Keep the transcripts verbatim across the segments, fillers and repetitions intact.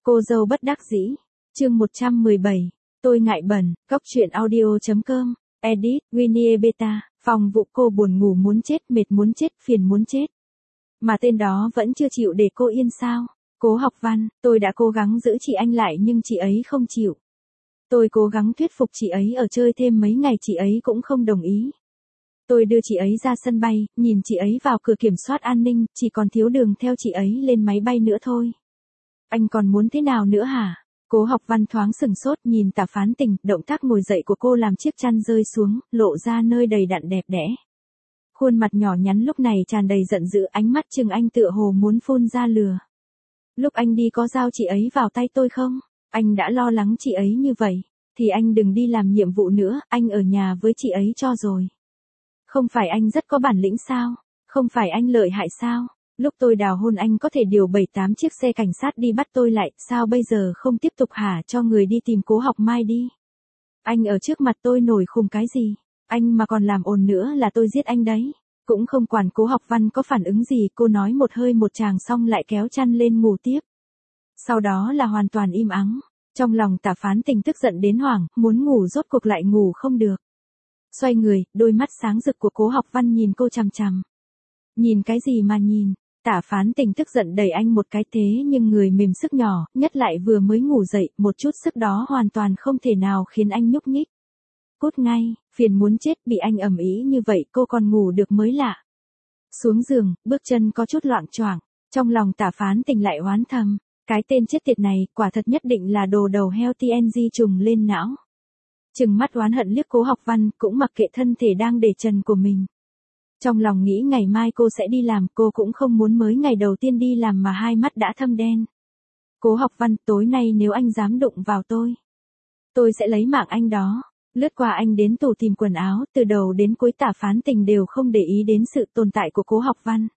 Cô dâu bất đắc dĩ. Chương một trăm mười bảy. Tôi ngại bẩn. Góc truyện audio.com. Edit. Winnie Beta. Phòng vụ cô buồn ngủ muốn chết, mệt muốn chết, phiền muốn chết. Mà tên đó vẫn chưa chịu để cô yên sao? Cố Học Văn, tôi đã cố gắng giữ chị anh lại nhưng chị ấy không chịu. Tôi cố gắng thuyết phục chị ấy ở chơi thêm mấy ngày, chị ấy cũng không đồng ý. Tôi đưa chị ấy ra sân bay, nhìn chị ấy vào cửa kiểm soát an ninh, chỉ còn thiếu đường theo chị ấy lên máy bay nữa thôi. Anh còn muốn thế nào nữa hả? Cố Học Văn thoáng sừng sốt nhìn Tả Phán Tình, động tác ngồi dậy của cô làm chiếc chăn rơi xuống, lộ ra nơi đầy đặn đẹp đẽ. Khuôn mặt nhỏ nhắn lúc này tràn đầy giận dữ, ánh mắt trừng anh tựa hồ muốn phun ra lửa. Lúc anh đi có giao chị ấy vào tay tôi không? Anh đã lo lắng chị ấy như vậy, thì anh đừng đi làm nhiệm vụ nữa, anh ở nhà với chị ấy cho rồi. Không phải anh rất có bản lĩnh sao? Không phải anh lợi hại sao? Lúc tôi đào hôn anh có thể điều bảy tám chiếc xe cảnh sát đi bắt tôi lại, sao bây giờ không tiếp tục hả, cho người đi tìm Cố Học Mai đi. Anh ở trước mặt tôi nổi khùng cái gì? Anh mà còn làm ồn nữa là tôi giết anh đấy. Cũng không quản Cố Học Văn có phản ứng gì, cô nói một hơi một tràng xong lại kéo chăn lên ngủ tiếp. Sau đó là hoàn toàn im ắng. Trong lòng Tả Phán Tình tức giận đến hoảng, muốn ngủ rốt cuộc lại ngủ không được. Xoay người, đôi mắt sáng rực của Cố Học Văn nhìn cô chằm chằm. Nhìn cái gì mà nhìn? Tả Phán Tình tức giận đẩy anh một cái, thế nhưng người mềm sức nhỏ, nhất lại vừa mới ngủ dậy, một chút sức đó hoàn toàn không thể nào khiến anh nhúc nhích. Cút ngay, phiền muốn chết, bị anh ầm ĩ như vậy cô còn ngủ được mới lạ. Xuống giường, bước chân có chút loạng choạng, trong lòng Tả Phán Tình lại oán thầm, cái tên chết tiệt này, quả thật nhất định là đồ đầu heo tê en giê trùng lên não. Trừng mắt oán hận liếc Cố Học Văn, cũng mặc kệ thân thể đang để trần của mình. Trong lòng nghĩ ngày mai cô sẽ đi làm, cô cũng không muốn mới ngày đầu tiên đi làm mà hai mắt đã thâm đen. Cố Học Văn, tối nay nếu anh dám đụng vào tôi, tôi sẽ lấy mạng anh đó. Lướt qua anh đến tủ tìm quần áo, từ đầu đến cuối Tả Phán Tình đều không để ý đến sự tồn tại của Cố Học Văn.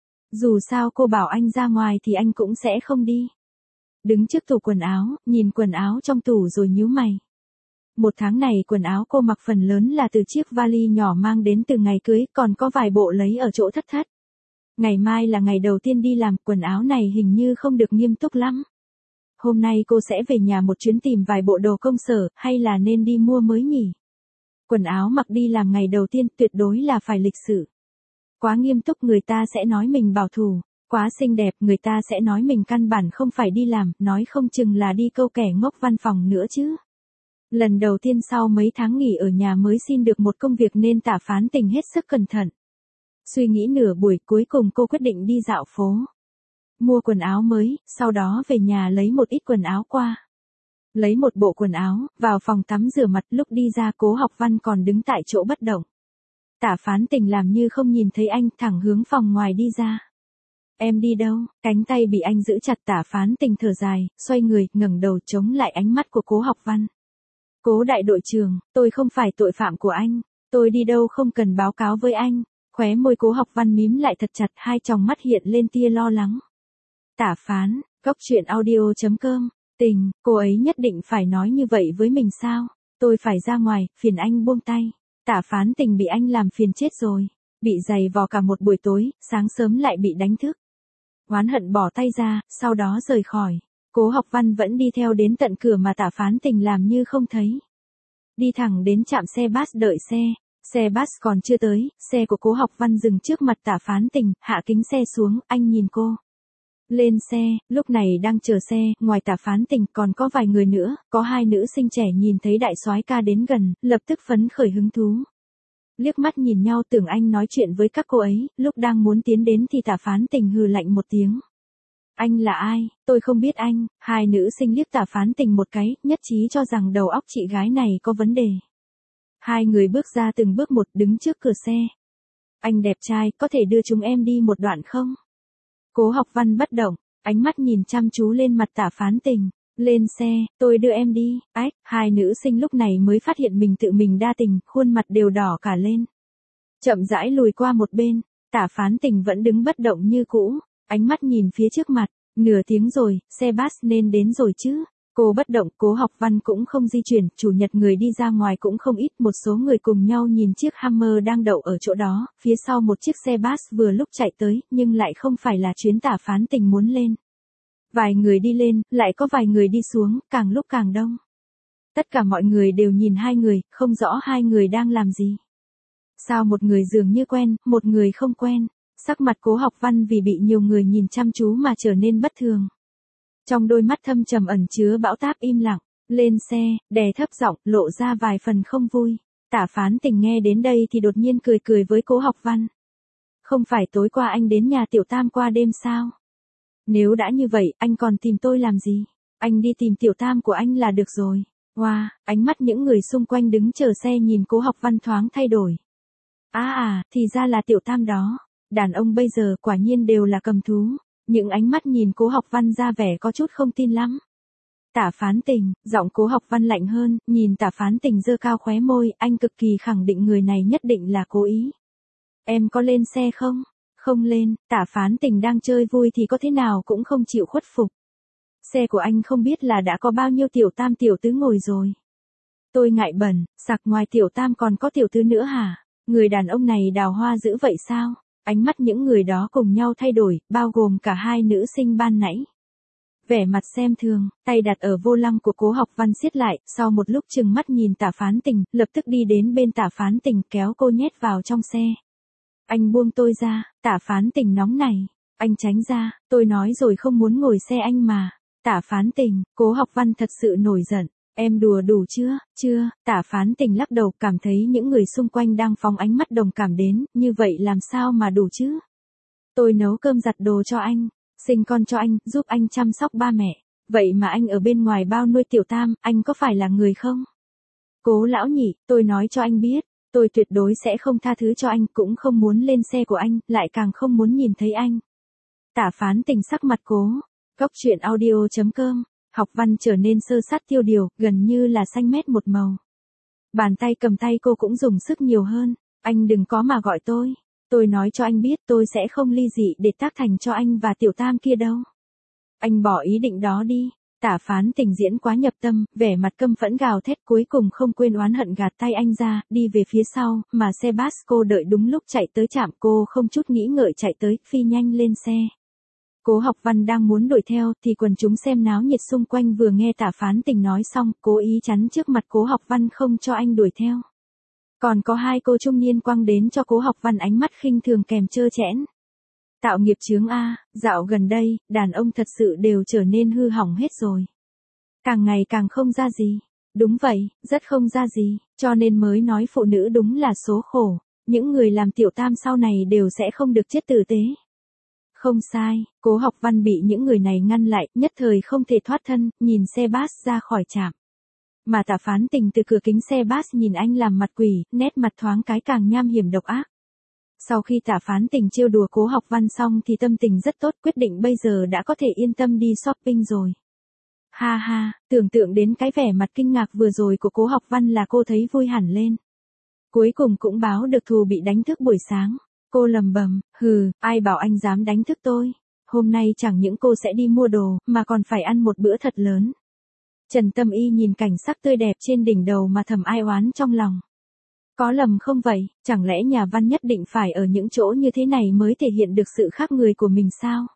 Dù sao cô bảo anh ra ngoài thì anh cũng sẽ không đi. Đứng trước tủ quần áo, nhìn quần áo trong tủ rồi nhíu mày. Một tháng này quần áo cô mặc phần lớn là từ chiếc vali nhỏ mang đến từ ngày cưới, còn có vài bộ lấy ở chỗ thất thất. Ngày mai là ngày đầu tiên đi làm, quần áo này hình như không được nghiêm túc lắm. Hôm nay cô sẽ về nhà một chuyến tìm vài bộ đồ công sở, hay là nên đi mua mới nhỉ? Quần áo mặc đi làm ngày đầu tiên tuyệt đối là phải lịch sự. Quá nghiêm túc người ta sẽ nói mình bảo thủ, quá xinh đẹp người ta sẽ nói mình căn bản không phải đi làm, nói không chừng là đi câu kẻ ngốc văn phòng nữa chứ. Lần đầu tiên sau mấy tháng nghỉ ở nhà mới xin được một công việc nên Tả Phán Tình hết sức cẩn thận. Suy nghĩ nửa buổi cuối cùng cô quyết định đi dạo phố. Mua quần áo mới, sau đó về nhà lấy một ít quần áo qua. Lấy một bộ quần áo, vào phòng tắm rửa mặt, lúc đi ra Cố Học Văn còn đứng tại chỗ bất động. Tả Phán Tình làm như không nhìn thấy anh, thẳng hướng phòng ngoài đi ra. Em đi đâu? Cánh tay bị anh giữ chặt, Tả Phán Tình thở dài, xoay người, ngẩng đầu chống lại ánh mắt của Cố Học Văn. Cố đại đội trưởng, tôi không phải tội phạm của anh, tôi đi đâu không cần báo cáo với anh. Khóe môi Cố Học Văn mím lại thật chặt, hai tròng mắt hiện lên tia lo lắng. Tả Phán, góc truyện audio.com. Tình, cô ấy nhất định phải nói như vậy với mình sao? Tôi phải ra ngoài, phiền anh buông tay. Tả Phán Tình bị anh làm phiền chết rồi. Bị giày vò cả một buổi tối, sáng sớm lại bị đánh thức. Oán hận bỏ tay ra, sau đó rời khỏi. Cố Học Văn vẫn đi theo đến tận cửa mà Tả Phán Tình làm như không thấy. Đi thẳng đến trạm xe bus đợi xe. Xe bus còn chưa tới, xe của Cố Học Văn dừng trước mặt Tả Phán Tình, hạ kính xe xuống, anh nhìn cô. Lên xe, lúc này đang chờ xe, ngoài Tả Phán Tình còn có vài người nữa, có hai nữ sinh trẻ nhìn thấy đại soái ca đến gần, lập tức phấn khởi hứng thú. Liếc mắt nhìn nhau tưởng anh nói chuyện với các cô ấy, lúc đang muốn tiến đến thì Tả Phán Tình hừ lạnh một tiếng. Anh là ai? Tôi không biết anh. Hai nữ sinh liếc Tả Phán Tình một cái, nhất trí cho rằng đầu óc chị gái này có vấn đề. Hai người bước ra từng bước một, đứng trước cửa xe. Anh đẹp trai, có thể đưa chúng em đi một đoạn không? Cố Học Văn bất động, ánh mắt nhìn chăm chú lên mặt Tả Phán Tình. Lên xe, tôi đưa em đi. Ách, hai nữ sinh lúc này mới phát hiện mình tự mình đa tình, khuôn mặt đều đỏ cả lên. Chậm rãi lùi qua một bên, Tả Phán Tình vẫn đứng bất động như cũ, ánh mắt nhìn phía trước mặt. Nửa tiếng rồi, xe bus nên đến rồi chứ. Cô bất động, Cố Học Văn cũng không di chuyển, chủ nhật người đi ra ngoài cũng không ít, một số người cùng nhau nhìn chiếc Hummer đang đậu ở chỗ đó, phía sau một chiếc xe bus vừa lúc chạy tới, nhưng lại không phải là chuyến Tả Phán Tình muốn lên. Vài người đi lên, lại có vài người đi xuống, càng lúc càng đông. Tất cả mọi người đều nhìn hai người, không rõ hai người đang làm gì. Sao một người dường như quen, một người không quen. Sắc mặt Cố Học Văn vì bị nhiều người nhìn chăm chú mà trở nên bất thường. Trong đôi mắt thâm trầm ẩn chứa bão táp im lặng. Lên xe, đè thấp giọng, lộ ra vài phần không vui. Tả Phán Tình nghe đến đây thì đột nhiên cười cười với Cố Học Văn. Không phải tối qua anh đến nhà Tiểu Tam qua đêm sao? Nếu đã như vậy, anh còn tìm tôi làm gì? Anh đi tìm Tiểu Tam của anh là được rồi. Wow, ánh mắt những người xung quanh đứng chờ xe nhìn Cố Học Văn thoáng thay đổi. À à, thì ra là Tiểu Tam đó. Đàn ông bây giờ quả nhiên đều là cầm thú. Những ánh mắt nhìn Cố Học Văn ra vẻ có chút không tin lắm. Tả Phán Tình, giọng Cố Học Văn lạnh hơn, nhìn Tả Phán Tình giơ cao khóe môi, anh cực kỳ khẳng định người này nhất định là cố ý. Em có lên xe không? Không lên, Tả Phán Tình đang chơi vui thì có thế nào cũng không chịu khuất phục. Xe của anh không biết là đã có bao nhiêu Tiểu Tam tiểu tứ ngồi rồi. Tôi ngại bẩn, sặc ngoài Tiểu Tam còn có tiểu tứ nữa hả? Người đàn ông này đào hoa dữ vậy sao? Ánh mắt những người đó cùng nhau thay đổi, bao gồm cả hai nữ sinh ban nãy. Vẻ mặt xem thường, tay đặt ở vô lăng của Cố Học Văn siết lại, sau một lúc chừng mắt nhìn Tả Phán Tình, lập tức đi đến bên Tả Phán Tình kéo cô nhét vào trong xe. Anh buông tôi ra, Tả Phán Tình nóng này. Anh tránh ra, tôi nói rồi không muốn ngồi xe anh mà. Tả Phán Tình, Cố Học Văn thật sự nổi giận. Em đùa đủ chưa, chưa, Tả Phán Tình lắc đầu, cảm thấy những người xung quanh đang phóng ánh mắt đồng cảm đến, như vậy làm sao mà đủ chứ? Tôi nấu cơm giặt đồ cho anh, sinh con cho anh, giúp anh chăm sóc ba mẹ. Vậy mà anh ở bên ngoài bao nuôi Tiểu Tam, anh có phải là người không? Cố lão nhị, tôi nói cho anh biết, tôi tuyệt đối sẽ không tha thứ cho anh, cũng không muốn lên xe của anh, lại càng không muốn nhìn thấy anh. Tả Phán Tình sắc mặt cố. Góc truyện audio chấm com. Học Văn trở nên sơ sát tiêu điều, gần như là xanh mét một màu. Bàn tay cầm tay cô cũng dùng sức nhiều hơn. Anh đừng có mà gọi tôi. Tôi nói cho anh biết tôi sẽ không ly dị để tác thành cho anh và Tiểu Tam kia đâu. Anh bỏ ý định đó đi. Tả Phán Tình diễn quá nhập tâm, vẻ mặt căm phẫn gào thét, cuối cùng không quên oán hận gạt tay anh ra, đi về phía sau, mà xe bus cô đợi đúng lúc chạy tới trạm, cô không chút nghĩ ngợi chạy tới, phi nhanh lên xe. Cố Học Văn đang muốn đuổi theo thì quần chúng xem náo nhiệt xung quanh vừa nghe Tả Phán Tình nói xong, cố ý chắn trước mặt Cố Học Văn không cho anh đuổi theo. Còn có hai cô trung niên quăng đến cho Cố Học Văn ánh mắt khinh thường kèm trơ trẽn. Tạo nghiệp chướng a, dạo gần đây, đàn ông thật sự đều trở nên hư hỏng hết rồi. Càng ngày càng không ra gì. Đúng vậy, rất không ra gì, cho nên mới nói phụ nữ đúng là số khổ. Những người làm Tiểu Tam sau này đều sẽ không được chết tử tế. Không sai, Cố Học Văn bị những người này ngăn lại, nhất thời không thể thoát thân, nhìn xe bus ra khỏi trạm. Mà Tả Phán Tình từ cửa kính xe bus nhìn anh làm mặt quỷ, nét mặt thoáng cái càng nham hiểm độc ác. Sau khi Tả Phán Tình trêu đùa Cố Học Văn xong thì tâm tình rất tốt, quyết định bây giờ đã có thể yên tâm đi shopping rồi. Ha ha, tưởng tượng đến cái vẻ mặt kinh ngạc vừa rồi của Cố Học Văn là cô thấy vui hẳn lên. Cuối cùng cũng báo được thù bị đánh thức buổi sáng. Cô lầm bầm, hừ, ai bảo anh dám đánh thức tôi. Hôm nay chẳng những cô sẽ đi mua đồ, mà còn phải ăn một bữa thật lớn. Trần Tâm Y nhìn cảnh sắc tươi đẹp trên đỉnh đầu mà thầm ai oán trong lòng. Có lầm không vậy, chẳng lẽ nhà văn nhất định phải ở những chỗ như thế này mới thể hiện được sự khác người của mình sao?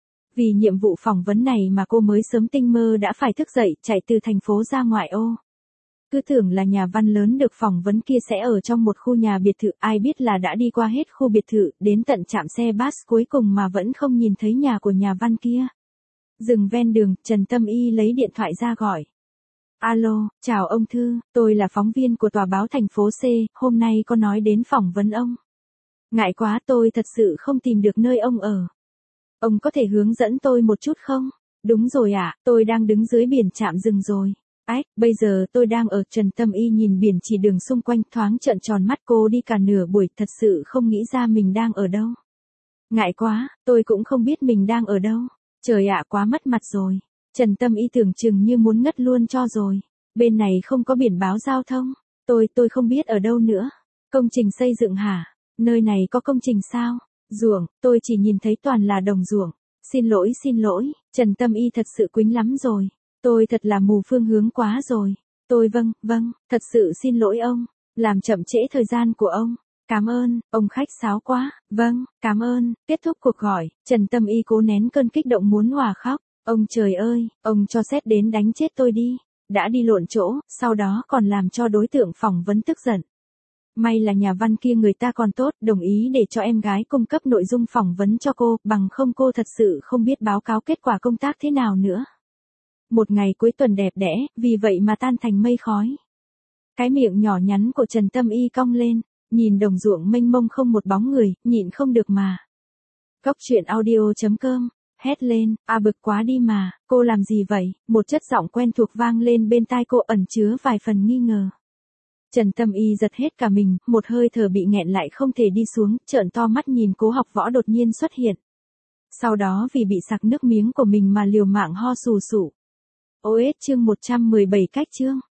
Vì nhiệm vụ phỏng vấn này mà cô mới sớm tinh mơ đã phải thức dậy, chạy từ thành phố ra ngoại ô. Cứ tưởng là nhà văn lớn được phỏng vấn kia sẽ ở trong một khu nhà biệt thự, ai biết là đã đi qua hết khu biệt thự, đến tận trạm xe bus cuối cùng mà vẫn không nhìn thấy nhà của nhà văn kia. Dừng ven đường, Trần Tâm Y lấy điện thoại ra gọi. Alo, chào ông Thư, tôi là phóng viên của tòa báo thành phố C, hôm nay có nói đến phỏng vấn ông. Ngại quá, tôi thật sự không tìm được nơi ông ở. Ông có thể hướng dẫn tôi một chút không? Đúng rồi ạ, à, tôi đang đứng dưới biển trạm dừng rồi. Ách, bây giờ tôi đang ở. Trần Tâm Y nhìn biển chỉ đường xung quanh thoáng trợn tròn mắt, cô đi cả nửa buổi thật sự không nghĩ ra mình đang ở đâu. Ngại quá, tôi cũng không biết mình đang ở đâu. Trời ạ, quá mất mặt rồi. Trần Tâm Y tưởng chừng như muốn ngất luôn cho rồi. Bên này không có biển báo giao thông. Tôi, tôi không biết ở đâu nữa. Công trình xây dựng hả? Nơi này có công trình sao? Ruộng, tôi chỉ nhìn thấy toàn là đồng ruộng. Xin lỗi xin lỗi, Trần Tâm Y thật sự quýnh lắm rồi. Tôi thật là mù phương hướng quá rồi. Tôi vâng, vâng, thật sự xin lỗi ông. Làm chậm trễ thời gian của ông. Cảm ơn, ông khách sáo quá. Vâng, cảm ơn. Kết thúc cuộc gọi, Trần Tâm Y cố nén cơn kích động muốn òa khóc. Ông trời ơi, ông cho sếp đến đánh chết tôi đi. Đã đi lộn chỗ, sau đó còn làm cho đối tượng phỏng vấn tức giận. May là nhà văn kia người ta còn tốt, đồng ý để cho em gái cung cấp nội dung phỏng vấn cho cô, bằng không cô thật sự không biết báo cáo kết quả công tác thế nào nữa. Một ngày cuối tuần đẹp đẽ, vì vậy mà tan thành mây khói. Cái miệng nhỏ nhắn của Trần Tâm Y cong lên, nhìn đồng ruộng mênh mông không một bóng người, nhịn không được mà. Cóc truyện audio chấm com, hét lên, à bực quá đi mà, cô làm gì vậy? Một chất giọng quen thuộc vang lên bên tai cô ẩn chứa vài phần nghi ngờ. Trần Tâm Y giật hết cả mình, một hơi thở bị nghẹn lại không thể đi xuống, trợn to mắt nhìn Cố Học Võ đột nhiên xuất hiện. Sau đó vì bị sặc nước miếng của mình mà liều mạng ho sù sụ. ô ét chương một trăm mười bảy cách chương.